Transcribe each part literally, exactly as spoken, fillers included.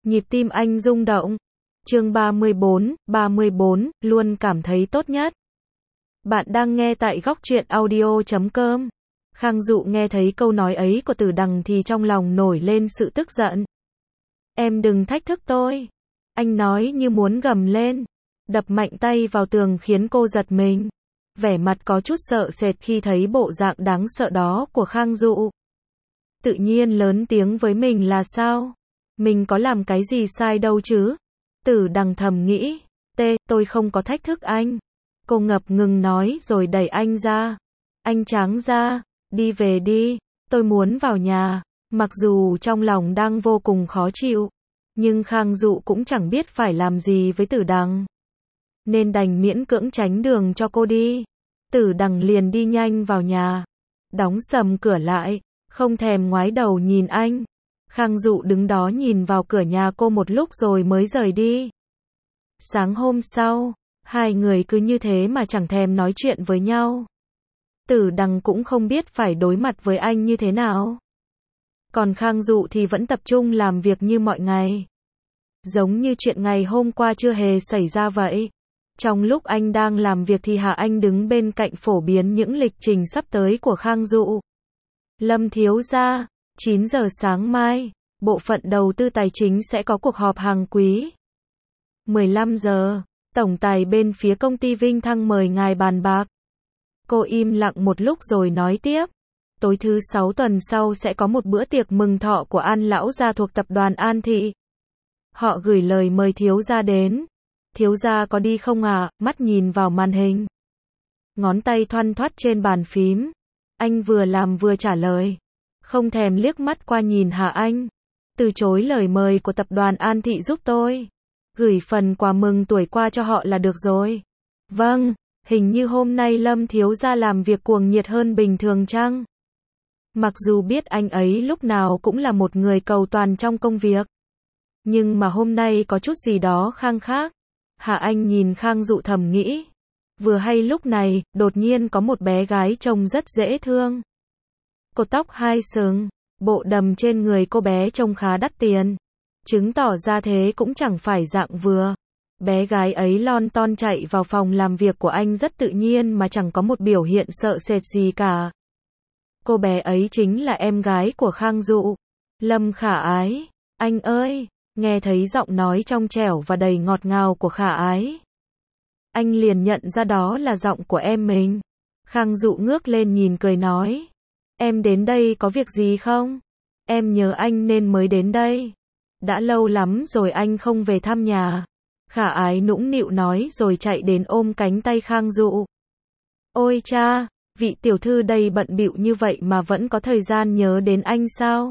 Nhịp tim anh rung động. Chương ba mươi bốn, ba mươi bốn, luôn cảm thấy tốt nhất. Bạn đang nghe tại góc truyện audio chấm com. Khang Dụ nghe thấy câu nói ấy của Tử Đằng thì trong lòng nổi lên sự tức giận. Em đừng thách thức tôi. Anh nói như muốn gầm lên. Đập mạnh tay vào tường khiến cô giật mình. Vẻ mặt có chút sợ sệt khi thấy bộ dạng đáng sợ đó của Khang Dụ. Tự nhiên lớn tiếng với mình là sao? Mình có làm cái gì sai đâu chứ? Tử Đằng thầm nghĩ. Tê, tôi không có thách thức anh. Cô ngập ngừng nói rồi đẩy anh ra. Anh tráng ra. Đi về đi. Tôi muốn vào nhà. Mặc dù trong lòng đang vô cùng khó chịu. Nhưng Khang Dụ cũng chẳng biết phải làm gì với Tử Đằng. Nên đành miễn cưỡng tránh đường cho cô đi. Tử Đằng liền đi nhanh vào nhà. Đóng sầm cửa lại. Không thèm ngoái đầu nhìn anh. Khang Dụ đứng đó nhìn vào cửa nhà cô một lúc rồi mới rời đi. Sáng hôm sau, hai người cứ như thế mà chẳng thèm nói chuyện với nhau. Tử Đằng cũng không biết phải đối mặt với anh như thế nào. Còn Khang Dụ thì vẫn tập trung làm việc như mọi ngày. Giống như chuyện ngày hôm qua chưa hề xảy ra vậy. Trong lúc anh đang làm việc thì Hà Anh đứng bên cạnh phổ biến những lịch trình sắp tới của Khang Dụ. Lâm thiếu gia, chín giờ sáng mai, bộ phận đầu tư tài chính sẽ có cuộc họp hàng quý. mười lăm giờ, tổng tài bên phía công ty Vinh Thăng mời ngài bàn bạc. Cô im lặng một lúc rồi nói tiếp. Tối thứ sáu tuần sau sẽ có một bữa tiệc mừng thọ của An lão gia thuộc tập đoàn An Thị. Họ gửi lời mời thiếu gia đến. Thiếu gia có đi không ạ? À? Mắt nhìn vào màn hình. Ngón tay thoăn thoắt trên bàn phím. Anh vừa làm vừa trả lời. Không thèm liếc mắt qua nhìn Hà Anh. Từ chối lời mời của tập đoàn An Thị giúp tôi. Gửi phần quà mừng tuổi qua cho họ là được rồi. Vâng, hình như hôm nay Lâm thiếu gia làm việc cuồng nhiệt hơn bình thường chăng? Mặc dù biết anh ấy lúc nào cũng là một người cầu toàn trong công việc. Nhưng mà hôm nay có chút gì đó khang khác. Hà Anh nhìn Khang Dụ thầm nghĩ. Vừa hay lúc này, đột nhiên có một bé gái trông rất dễ thương. Cột tóc hai sừng, bộ đầm trên người cô bé trông khá đắt tiền. Chứng tỏ ra thế cũng chẳng phải dạng vừa. Bé gái ấy lon ton chạy vào phòng làm việc của anh rất tự nhiên mà chẳng có một biểu hiện sợ sệt gì cả. Cô bé ấy chính là em gái của Khang Dụ. Lâm Khả Ái. Anh ơi, nghe thấy giọng nói trong trẻo và đầy ngọt ngào của Khả Ái. Anh liền nhận ra đó là giọng của em mình. Khang Dụ ngước lên nhìn cười nói. Em đến đây có việc gì không? Em nhớ anh nên mới đến đây. Đã lâu lắm rồi anh không về thăm nhà. Khả Ái nũng nịu nói rồi chạy đến ôm cánh tay Khang Dụ. Ôi cha, vị tiểu thư đây bận bịu như vậy mà vẫn có thời gian nhớ đến anh sao?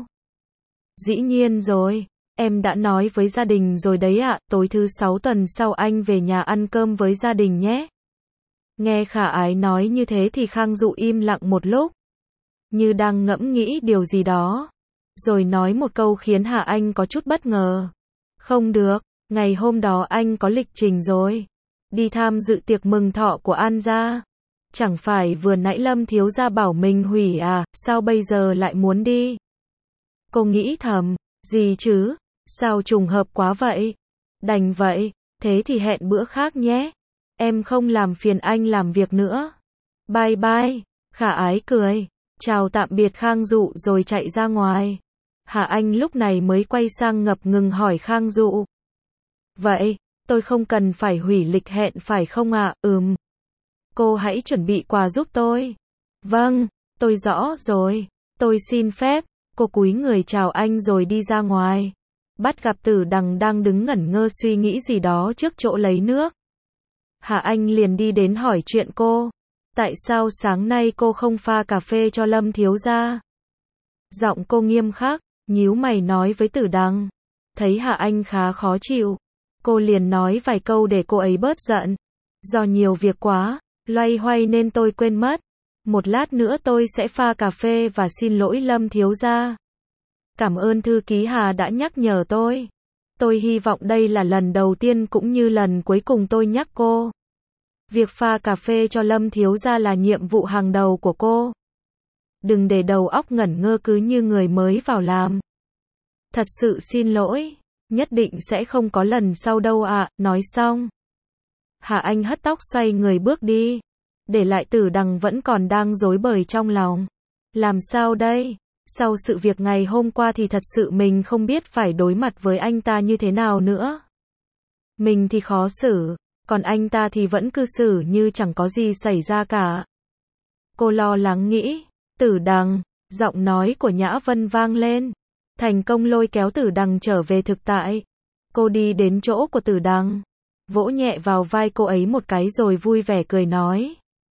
Dĩ nhiên rồi, em đã nói với gia đình rồi đấy ạ, tối thứ sáu tuần sau anh về nhà ăn cơm với gia đình nhé. Nghe Khả Ái nói như thế thì Khang Dụ im lặng một lúc. Như đang ngẫm nghĩ điều gì đó. Rồi nói một câu khiến Hà Anh có chút bất ngờ. Không được, ngày hôm đó anh có lịch trình rồi. Đi tham dự tiệc mừng thọ của An gia. Chẳng phải vừa nãy Lâm thiếu gia bảo mình hủy à, sao bây giờ lại muốn đi? Cô nghĩ thầm, gì chứ, sao trùng hợp quá vậy? Đành vậy, thế thì hẹn bữa khác nhé. Em không làm phiền anh làm việc nữa. Bye bye, Khả Ái cười. Chào tạm biệt Khang Dụ rồi chạy ra ngoài. Hà Anh lúc này mới quay sang ngập ngừng hỏi Khang Dụ. Vậy, tôi không cần phải hủy lịch hẹn phải không ạ? À? Ừm. Cô hãy chuẩn bị quà giúp tôi. Vâng, tôi rõ rồi. Tôi xin phép. Cô cúi người chào anh rồi đi ra ngoài. Bắt gặp Tử Đằng đang đứng ngẩn ngơ suy nghĩ gì đó trước chỗ lấy nước. Hà Anh liền đi đến hỏi chuyện cô. Tại sao sáng nay cô không pha cà phê cho Lâm thiếu gia? Giọng cô nghiêm khắc, nhíu mày nói với Tử Đằng. Thấy Hà Anh khá khó chịu. Cô liền nói vài câu để cô ấy bớt giận. Do nhiều việc quá, loay hoay nên tôi quên mất. Một lát nữa tôi sẽ pha cà phê và xin lỗi Lâm thiếu gia. Cảm ơn thư ký Hà đã nhắc nhở tôi. Tôi hy vọng đây là lần đầu tiên cũng như lần cuối cùng tôi nhắc cô. Việc pha cà phê cho Lâm thiếu gia là nhiệm vụ hàng đầu của cô. Đừng để đầu óc ngẩn ngơ cứ như người mới vào làm. Thật sự xin lỗi. Nhất định sẽ không có lần sau đâu ạ, nói xong. Hà Anh hất tóc xoay người bước đi. Để lại Tử Đằng vẫn còn đang rối bời trong lòng. Làm sao đây? Sau sự việc ngày hôm qua thì thật sự mình không biết phải đối mặt với anh ta như thế nào nữa. Mình thì khó xử, còn anh ta thì vẫn cư xử như chẳng có gì xảy ra cả. Cô lo lắng nghĩ. Tử Đằng, giọng nói của Nhã Vân vang lên. Thành công lôi kéo Tử Đằng trở về thực tại. Cô đi đến chỗ của Tử Đằng, vỗ nhẹ vào vai cô ấy một cái rồi vui vẻ cười nói.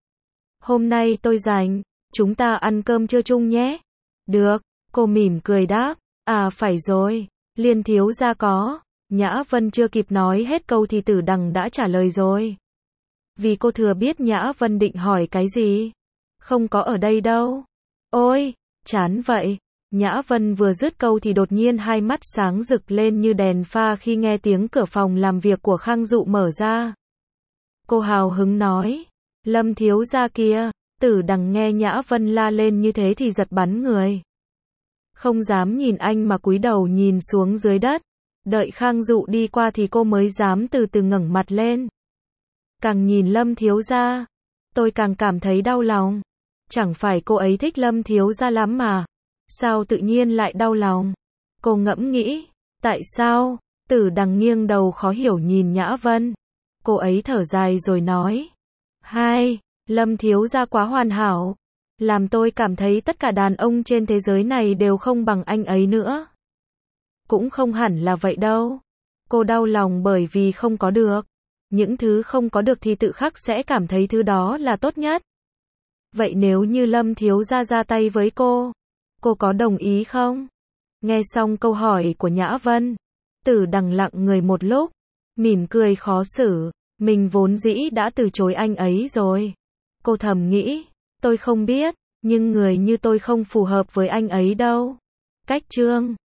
Hôm nay tôi rảnh, chúng ta ăn cơm trưa chung nhé. Được, cô mỉm cười đáp. À phải rồi, Liên thiếu gia có. Nhã Vân chưa kịp nói hết câu thì Tử Đằng đã trả lời rồi. Vì cô thừa biết Nhã Vân định hỏi cái gì. Không có ở đây đâu. Ôi, chán vậy. Nhã Vân vừa dứt câu thì đột nhiên hai mắt sáng rực lên như đèn pha khi nghe tiếng cửa phòng làm việc của Khang Dụ mở ra. Cô hào hứng nói. Lâm thiếu gia kia. Tử Đằng nghe Nhã Vân la lên như thế thì giật bắn người. Không dám nhìn anh mà cúi đầu nhìn xuống dưới đất. Đợi Khang Dụ đi qua thì cô mới dám từ từ ngẩng mặt lên. Càng nhìn Lâm thiếu gia, tôi càng cảm thấy đau lòng. Chẳng phải cô ấy thích Lâm thiếu gia lắm mà. Sao tự nhiên lại đau lòng? Cô ngẫm nghĩ. Tại sao? Tử Đằng nghiêng đầu khó hiểu nhìn Nhã Vân. Cô ấy thở dài rồi nói. Hai, Lâm thiếu gia quá hoàn hảo. Làm tôi cảm thấy tất cả đàn ông trên thế giới này đều không bằng anh ấy nữa. Cũng không hẳn là vậy đâu. Cô đau lòng bởi vì không có được. Những thứ không có được thì tự khắc sẽ cảm thấy thứ đó là tốt nhất. Vậy nếu như Lâm thiếu gia ra tay với cô, cô có đồng ý không? Nghe xong câu hỏi của Nhã Vân, Tử Đằng lặng người một lúc, mỉm cười khó xử. Mình vốn dĩ đã từ chối anh ấy rồi. Cô thầm nghĩ, tôi không biết, nhưng người như tôi không phù hợp với anh ấy đâu. Cách chương